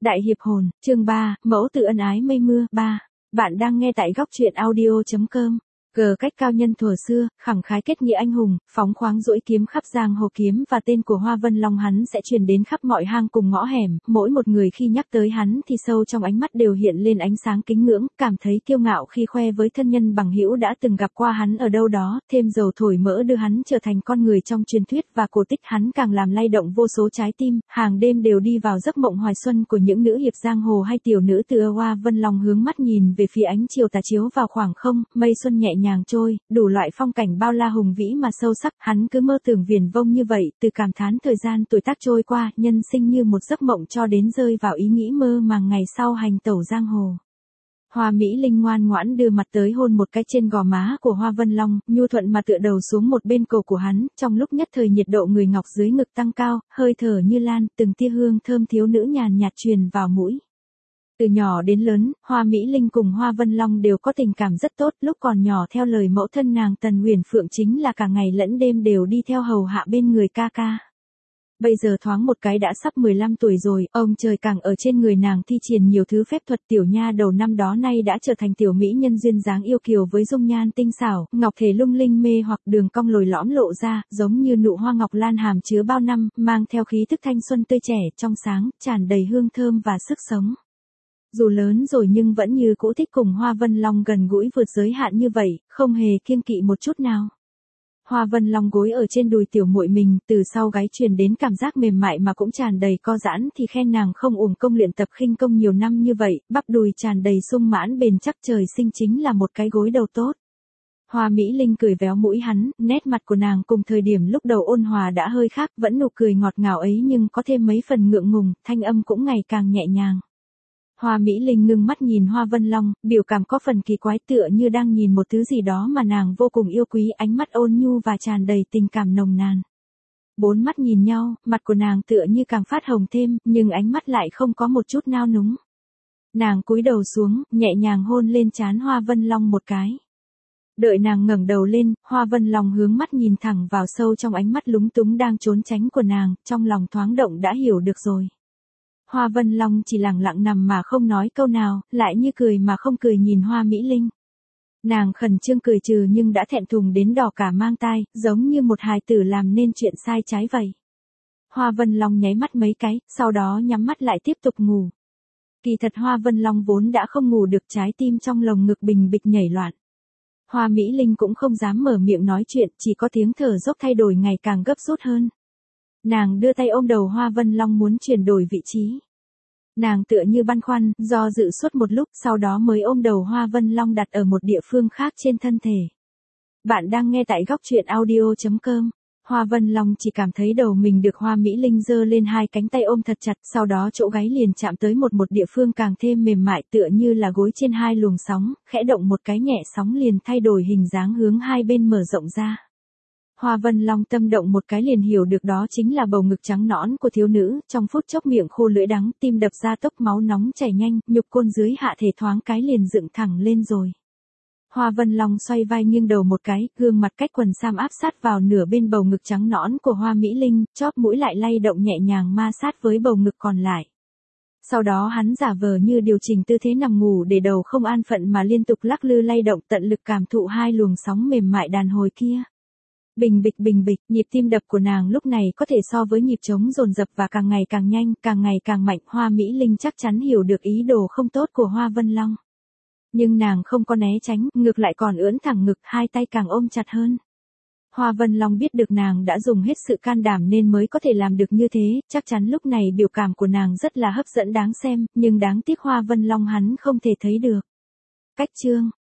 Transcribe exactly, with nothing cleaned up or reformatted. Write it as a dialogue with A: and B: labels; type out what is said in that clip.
A: Đại hiệp hồn, chương ba, mẫu tử ân ái mây mưa, ba. Bạn đang nghe tại góc truyện audio.com. Cờ cách cao nhân thuở xưa, khẳng khái kết nghĩa anh hùng, phóng khoáng duỗi kiếm khắp giang hồ kiếm và tên của Hoa Vân Long hắn sẽ truyền đến khắp mọi hang cùng ngõ hẻm, mỗi một người khi nhắc tới hắn thì sâu trong ánh mắt đều hiện lên ánh sáng kính ngưỡng, cảm thấy kiêu ngạo khi khoe với thân nhân bằng hữu đã từng gặp qua hắn ở đâu đó, thêm dầu thổi mỡ đưa hắn trở thành con người trong truyền thuyết và cổ tích hắn càng làm lay động vô số trái tim, hàng đêm đều đi vào giấc mộng hoài xuân của những nữ hiệp giang hồ hay tiểu nữ từ Hoa Vân Long hướng mắt nhìn về phía ánh chiều tà chiếu vào khoảng không, mây xuân nhẹ nhàng trôi, đủ loại phong cảnh bao la hùng vĩ mà sâu sắc, hắn cứ mơ tưởng viển vông như vậy, từ cảm thán thời gian tuổi tác trôi qua, nhân sinh như một giấc mộng cho đến rơi vào ý nghĩ mơ màng ngày sau hành tẩu giang hồ. Hoa Mỹ Linh ngoan ngoãn đưa mặt tới hôn một cái trên gò má của Hoa Vân Long, nhu thuận mà tựa đầu xuống một bên cổ của hắn, trong lúc nhất thời nhiệt độ người ngọc dưới ngực tăng cao, hơi thở như lan, từng tia hương thơm thiếu nữ nhàn nhạt truyền vào mũi. Từ nhỏ đến lớn, Hoa Mỹ Linh cùng Hoa Vân Long đều có tình cảm rất tốt, lúc còn nhỏ theo lời mẫu thân nàng Tần Huyền Phượng chính là cả ngày lẫn đêm đều đi theo hầu hạ bên người ca ca. Bây giờ thoáng một cái đã sắp mười lăm tuổi rồi, ông trời càng ở trên người nàng thi triển nhiều thứ phép thuật, tiểu nha đầu năm đó nay đã trở thành tiểu mỹ nhân duyên dáng yêu kiều với dung nhan tinh xảo, ngọc thể lung linh mê hoặc đường cong lồi lõm lộ ra, giống như nụ hoa ngọc lan hàm chứa bao năm, mang theo khí thức thanh xuân tươi trẻ, trong sáng, tràn đầy hương thơm và sức sống. Dù lớn rồi nhưng vẫn như cũ thích cùng Hoa Vân Long gần gũi vượt giới hạn như vậy, không hề kiêng kỵ một chút nào. Hoa Vân Long gối ở trên đùi tiểu muội mình, từ sau gáy truyền đến cảm giác mềm mại mà cũng tràn đầy co giãn thì khen nàng không uổng công luyện tập khinh công nhiều năm như vậy, bắp đùi tràn đầy sung mãn bền chắc trời sinh chính là một cái gối đầu tốt. Hoa Mỹ Linh cười véo mũi hắn, nét mặt của nàng cùng thời điểm lúc đầu ôn hòa đã hơi khác, vẫn nụ cười ngọt ngào ấy nhưng có thêm mấy phần ngượng ngùng, thanh âm cũng ngày càng nhẹ nhàng. Hoa Mỹ Linh ngưng mắt nhìn Hoa Vân Long, biểu cảm có phần kỳ quái tựa như đang nhìn một thứ gì đó mà nàng vô cùng yêu quý, ánh mắt ôn nhu và tràn đầy tình cảm nồng nàn. Bốn mắt nhìn nhau, mặt của nàng tựa như càng phát hồng thêm, nhưng ánh mắt lại không có một chút nao núng. Nàng cúi đầu xuống, nhẹ nhàng hôn lên trán Hoa Vân Long một cái. Đợi nàng ngẩng đầu lên, Hoa Vân Long hướng mắt nhìn thẳng vào sâu trong ánh mắt lúng túng đang trốn tránh của nàng, trong lòng thoáng động đã hiểu được rồi. Hoa Vân Long chỉ lặng lặng nằm mà không nói câu nào, lại như cười mà không cười nhìn Hoa Mỹ Linh. Nàng khẩn trương cười trừ nhưng đã thẹn thùng đến đỏ cả mang tai, giống như một hài tử làm nên chuyện sai trái vậy. Hoa Vân Long nháy mắt mấy cái, sau đó nhắm mắt lại tiếp tục ngủ. Kỳ thật Hoa Vân Long vốn đã không ngủ được, trái tim trong lồng ngực bình bịch nhảy loạn. Hoa Mỹ Linh cũng không dám mở miệng nói chuyện, chỉ có tiếng thở dốc thay đổi ngày càng gấp rút hơn. Nàng đưa tay ôm đầu Hoa Vân Long muốn chuyển đổi vị trí. Nàng tựa như băn khoăn, do dự suốt một lúc, sau đó mới ôm đầu Hoa Vân Long đặt ở một địa phương khác trên thân thể. Bạn đang nghe tại góc truyện audio.com. Hoa Vân Long chỉ cảm thấy đầu mình được Hoa Mỹ Linh giơ lên hai cánh tay ôm thật chặt, sau đó chỗ gáy liền chạm tới một một địa phương càng thêm mềm mại tựa như là gối trên hai luồng sóng, khẽ động một cái nhẹ sóng liền thay đổi hình dáng hướng hai bên mở rộng ra. Hoa Vân Long tâm động một cái liền hiểu được đó chính là bầu ngực trắng nõn của thiếu nữ, trong phút chốc miệng khô lưỡi đắng, tim đập ra tốc, máu nóng chảy nhanh, nhục côn dưới hạ thể thoáng cái liền dựng thẳng lên rồi. Hoa Vân Long xoay vai nghiêng đầu một cái, gương mặt cách quần sam áp sát vào nửa bên bầu ngực trắng nõn của Hoa Mỹ Linh, chóp mũi lại lay động nhẹ nhàng ma sát với bầu ngực còn lại. Sau đó hắn giả vờ như điều chỉnh tư thế nằm ngủ để đầu không an phận mà liên tục lắc lư lay động tận lực cảm thụ hai luồng sóng mềm mại đàn hồi kia. Bình bịch bình bịch, nhịp tim đập của nàng lúc này có thể so với nhịp trống dồn dập và càng ngày càng nhanh, càng ngày càng mạnh. Hoa Mỹ Linh chắc chắn hiểu được ý đồ không tốt của Hoa Vân Long. Nhưng nàng không có né tránh, ngược lại còn ưỡn thẳng ngực, hai tay càng ôm chặt hơn. Hoa Vân Long biết được nàng đã dùng hết sự can đảm nên mới có thể làm được như thế, chắc chắn lúc này biểu cảm của nàng rất là hấp dẫn đáng xem, nhưng đáng tiếc Hoa Vân Long hắn không thể thấy được. Cách chương